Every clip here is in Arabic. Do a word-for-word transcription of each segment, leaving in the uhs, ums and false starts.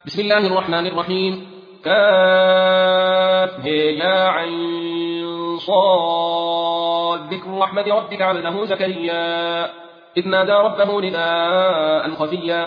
بسم الله الرحمن الرحيم. كاف يا عين صاد. ذكر رحمة ربك عبده زكريا إذ نادى ربه نداء خفيا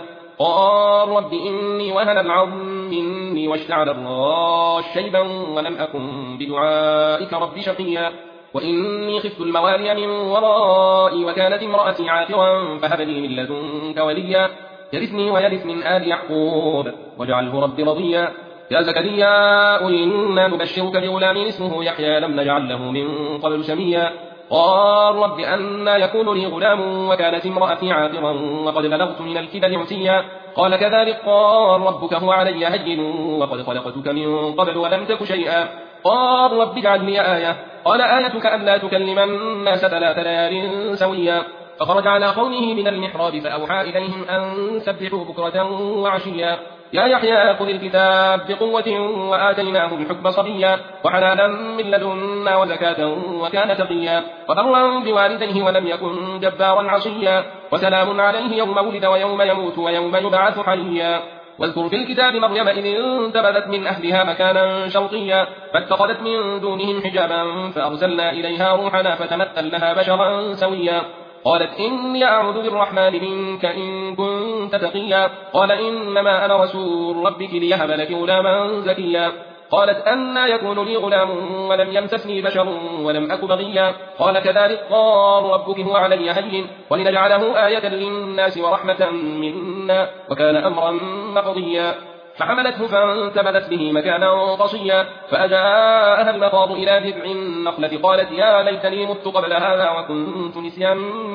قال رب إني وهن العظم مني واشتعل الراس شيبا ولم أكن بدعائك رب شقيا وإني خفت الموالي من ورائي وكانت امرأتي عاقرا فهب لي من لدنك وليا يرثني ويرث من آل يعقوب واجعله رب رضيا. يا زكريا إنا نبشرك بغلام اسمه يحيى لم نجعل له من قبل سميا قال رب أنى يكون لي غلام وكانت امرأتي عاقرا وقد بلغت من الكبر عتيا قال كذلك قال ربك هو علي هين وقد خلقتك من قبل ولم تك شيئا قال رب اجعل لي آية قال آيتك ألا تكلم الناس ثلاث ليال سويا فخرج على قومه من المحراب فأوحى إليهم أن سبحوا بكرة وعشيا يا يحيى خذ الكتاب بقوة وآتيناه الحكم صبيا وحنانا من لدنا وزكاة وكان تقيا وبرا بوالديه ولم يكن جبارا عصيا وسلام عليه يوم ولد ويوم يموت ويوم يبعث حيا. واذكر في الكتاب مريم إذ انتبذت من أهلها مكانا شرقيا فاتخذت من دونهم حجابا فأرسلنا إليها روحنا فتمثل لها بشرا سويا قالت إني أعوذ بالرحمن منك إن كنت تقيا قال إنما أنا رسول ربك ليهب لك غلاما زكيا قالت أنى يكون لي غلام ولم يمسسني بشر ولم أك بغيا قال كذلك قال ربك هو علي هين ولنجعله آية للناس ورحمة منا وكان أمرا مقضيا فحملته فانتبذت به مكانا قصيا فأجاءها المخاض إلى جذع النخلة قالت يا ليتني مت قبل هذا وكنت نسيا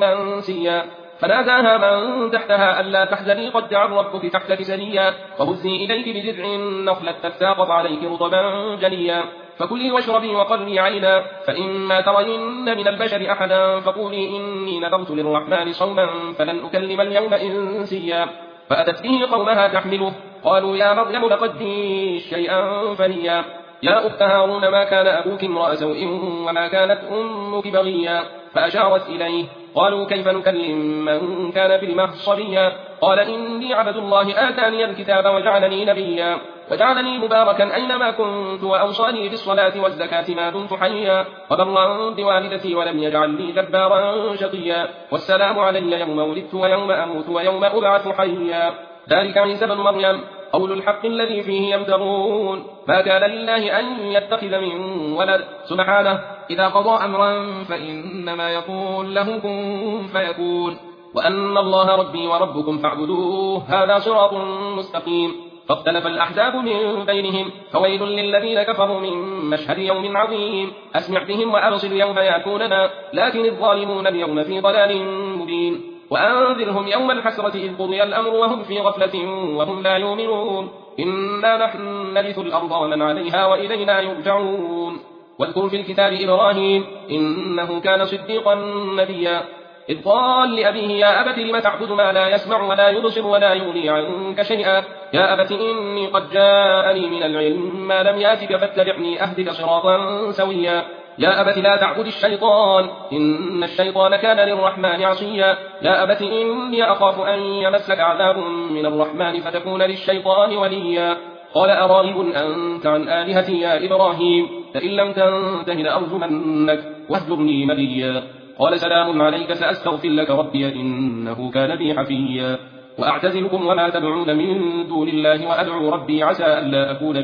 منسيا فناداها من تحتها ألا تحزني قد جعل ربك تحتك سريا وهزي إليك بجذع النخلة تساقط عليك رطبا جنيا فكلي واشربي وقري عينا فإما ترين من البشر أحدا فقولي إني نذرت للرحمن صوما فلن أكلم اليوم إنسيا فأتت به قومها تحمله قالوا يا مريم لقد جئت شيئا فريا يا أخت هارون ما كان أبوك امرأ سوء وما كانت أمك بغيا فأشارت إليه قالوا كيف نكلم من كان في المهد صبيا قال إني عبد الله آتاني الكتاب وجعلني نبيا وجعلني مباركا أينما كنت وأوصاني بالصلاة والزكاة ما دمت حيا وبرا بوالدتي ولم يجعلني جبارا شقيا والسلام علي يوم ولدت ويوم أموت ويوم أبعث حيا ذلك عيسى بن مريم قول الحق الذي فيه يمترون ما كان لله أن يتخذ من ولد سبحانه إذا قضى أمرا فإنما يقول له كن فيكون وأن الله ربي وربكم فاعبدوه هذا صراط مستقيم فاختلف الأحزاب من بينهم فويل للذين كفروا من مشهد يوم عظيم أسمع بهم وأبصر يوم يأتوننا لكن الظالمون اليوم في ضلال مبين وأنذرهم يوم الحسرة إذ قضي الأمر وهم في غفلة وهم لا يؤمنون إنا نحن نرث الأرض ومن عليها وإلينا يرجعون. واذكر في الكتاب إبراهيم إنه كان صديقا نبيا إذ قال لأبيه يا أبت لم تعبد ما لا يسمع ولا يبصر ولا يغني عنك شيئا يا أبت إني قد جاءني من العلم ما لم يأتك فاتبعني أهدك صراطا سويا يا أبت لا تعبد الشيطان إن الشيطان كان للرحمن عصيا يا أبت إني أخاف أن يمسك عذاب من الرحمن فتكون للشيطان وليا قال أراغب أنت عن آلهتي يا إبراهيم فإن لم تنته لأرجمنك واهجرني مليا قال سلام عليك سأستغفر لك ربي إنه كان بي حفيا وأعتزلكم وما تدعون من دون الله وأدعو ربي عسى ألا أكون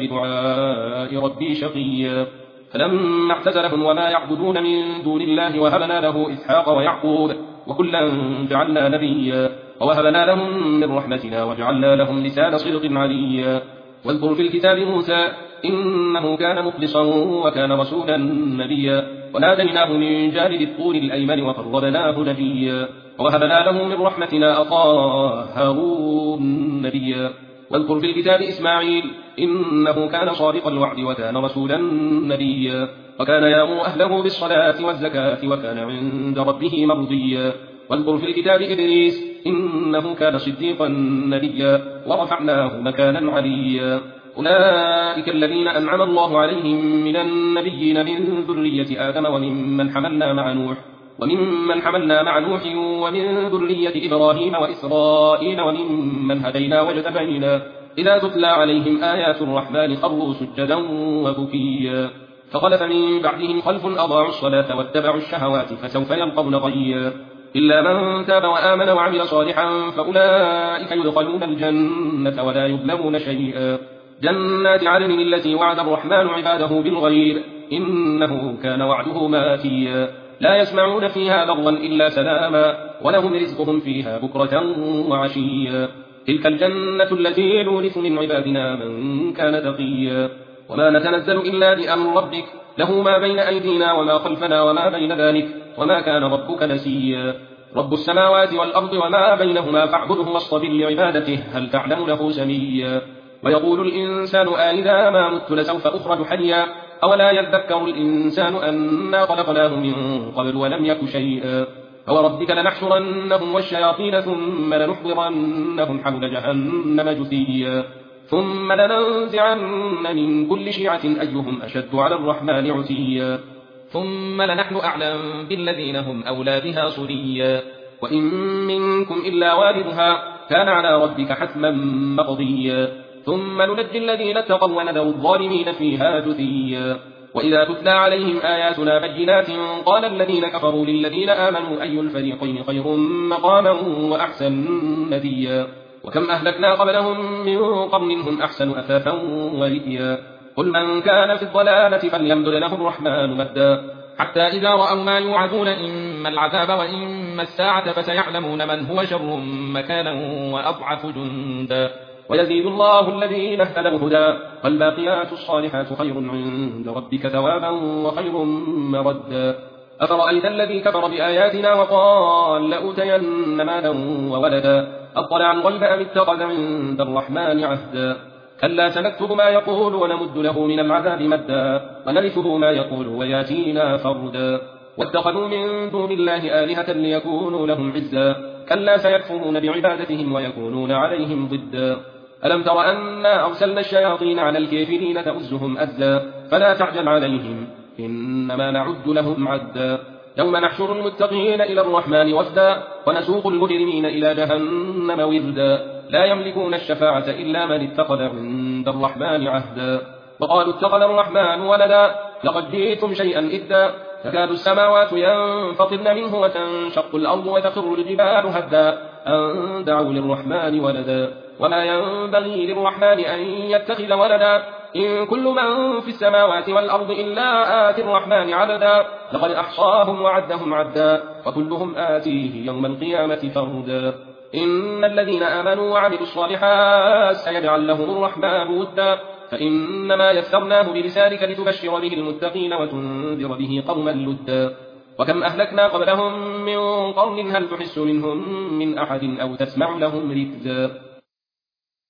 بدعاء ربي شقيا فلما اعتزلهم وما يعبدون من دون الله وهبنا له إسحاق ويعقوب وكلا جعلنا نبيا ووهبنا لهم من رحمتنا وجعلنا لهم لسان صدق عليا واذكر في الكتاب موسى إنه كان مخلصا وكان رسولا نبيا وناديناه من جانب الطور الأيمن وقربناه نجيا ووهبنا له من رحمتنا أخاه هارون نبيا واذكر في الكتاب إسماعيل إنه كان صادق الوعد وكان رسولا نبيا وكان يأمر أهله بالصلاة والزكاة وكان عند ربه مرضيا واذكر في الكتاب إدريس إنه كان صديقا نبيا ورفعناه مكانا عليا أولئك الذين أنعم الله عليهم من النبيين من ذرية آدم وممن حملنا مع نوح وممن حملنا مع نوح ومن ذرية إبراهيم وإسرائيل وممن هدينا واجتبينا إذا تتلى عليهم آيات الرحمن خروا سجدا وبكيا فخلف من بعدهم خلف أضاعوا الصلاة واتبعوا الشهوات فسوف يلقون غيا إلا من تاب وآمن وعمل صالحا فأولئك يدخلون الجنة ولا يظلمون شيئا جنات عدن التي وعد الرحمن عباده بالغيب إنه كان وعده ماتيا لا يسمعون فيها لغوا إلا سلاما ولهم رزقهم فيها بكرة وعشيا تلك الجنة التي نورث من عبادنا من كان تقيا وما نتنزل إلا بأمر ربك له ما بين أيدينا وما خلفنا وما بين ذلك وما كان ربك نسيا رب السماوات والأرض وما بينهما فاعبده واصطبر لعبادته هل تعلم له سميا ويقول الإنسان أإذا ما مت لسوف أخرج حيا أولا يذكر الإنسان أنا خلقناه من قبل ولم يك شيئا فوربك لنحشرنهم والشياطين ثم لنحضرنهم حول جهنم جثيا ثم لننزعن من كل شيعة أيهم أشد على الرحمن عتيا ثم لنحن أعلم بالذين هم أولى بها صليا وإن منكم إلا واردها كان على ربك حتما مقضيا ثم ننجي الذين اتقوا ونذر الظالمين فيها جثيا وإذا تتلى عليهم آياتنا بينات قال الذين كفروا للذين آمنوا أي الفريقين خير مقاما وأحسن نديا وكم أهلكنا قبلهم من قرن هم أحسن أثاثا ورئيا قل من كان في الضلالة فليمدد له الرحمن مدا حتى إذا رأوا ما يوعدون إما العذاب وإما الساعة فسيعلمون من هو شر مكانا وأضعف جندا ويزيد الله الذين اهتدوا هدى والباقيات الصالحات خير عند ربك ثوابا وخير مردا أفرأيت الذي كفر بآياتنا وقال لأوتين مالا وولدا أطلع الغيب أم اتخذ عند الرحمن عهدا كلا سنكتب ما يقول ونمد له من العذاب مدا ونرثه ما يقول وياتينا فردا واتخذوا من دون الله آلهة ليكونوا لهم عزا كلا سيكفرون بعبادتهم ويكونون عليهم ضدا ألم تر أنا أرسلنا الشياطين على الكافرين تؤزهم أزا فلا تعجل عليهم إنما نعد لهم عدا يوم نحشر المتقين إلى الرحمن وفدا ونسوق المجرمين إلى جهنم وردا لا يملكون الشفاعة إلا من اتخذ عند الرحمن عهدا وقالوا اتخذ الرحمن ولدا لقد جئتم شيئا إدا تكاد السماوات ينفطرن منه وتنشق الأرض وتخر الجبال هدا أن دعوا للرحمن ولدا وما ينبغي للرحمن أن يتخذ ولدا إن كل من في السماوات والأرض إلا آتي الرحمن عبدا لقد أحصاهم وعدهم عدا وكلهم آتيه يوم القيامة فردا إن الذين آمنوا وعملوا الصالحات سيجعل لهم الرحمن ودا فإنما يسرناه بلسانك لتبشر به المتقين وتنذر به قوما لدا وكم أهلكنا قبلهم من قرن هل تحس منهم من أحد أو تسمع لهم ركزا